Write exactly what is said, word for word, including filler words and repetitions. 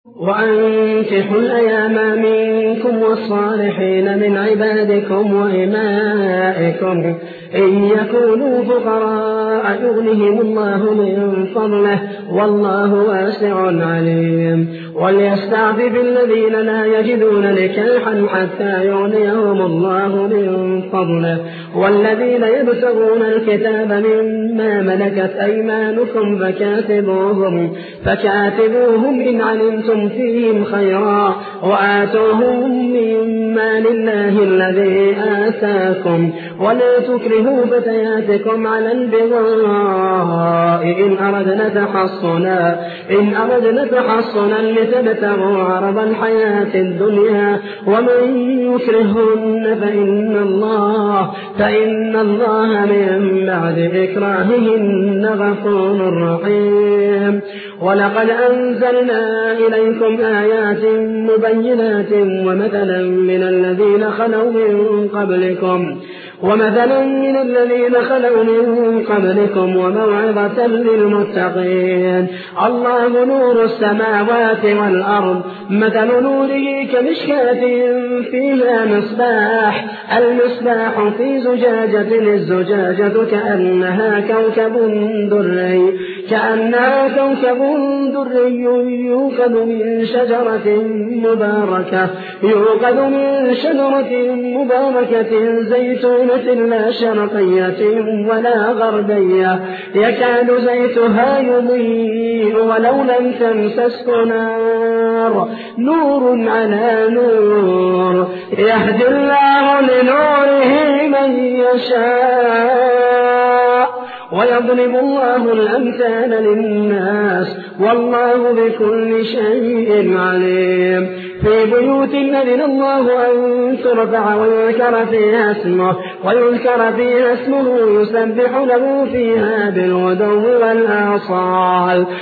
وأنكحوا الأيام منكم والصالحين من عبادكم وإمائكم إن يكونوا فقراء يغنهم الله من فضله والله واسع عليم وليستعفف الذين لا يجدون نكاحا حتى يغنيهم الله من فضله والذين يبتغون الكتاب مما ملكت أيمانكم فكاتبوهم, فكاتبوهم إن علمتم فيهم خيرا وآتوهم مما لله الذي آتاكم ولا تكرهوا فتياتكم على البغاء إن أردنا تحصنا إن أردنا تحصنا لتبتغوا عرض الحياة الدنيا ومن يكرهن فإن الله فإن الله من بعد إكراههن غفور رحيم ولقد أنزلنا إليكم آيات مبينات ومثلا من الذين خلوا من قبلكم ومثلا من الذين خلوا من قبلكم وموعظة للمتقين الله نور السماوات والأرض مثل نوره كمشكاة فيها مصباح المصباح في زجاجة الزجاجة كأنها كوكب دري كأنها كوكب دري يوقد من شجرة مباركة يوقد من شجرة مباركة زيتونة لا شرقية ولا غربية يكاد زيتها يضيء ولو لم تمسسه نار نور على نور يهدي الله لنوره من يشاء ويضرب الله الأمثال للناس والله بكل شيء عليم في بيوت أذن الله أن ترفع ويذكر فيها اسمه ويذكر فيها اسمه يسبح له فيها بالغدو والآصال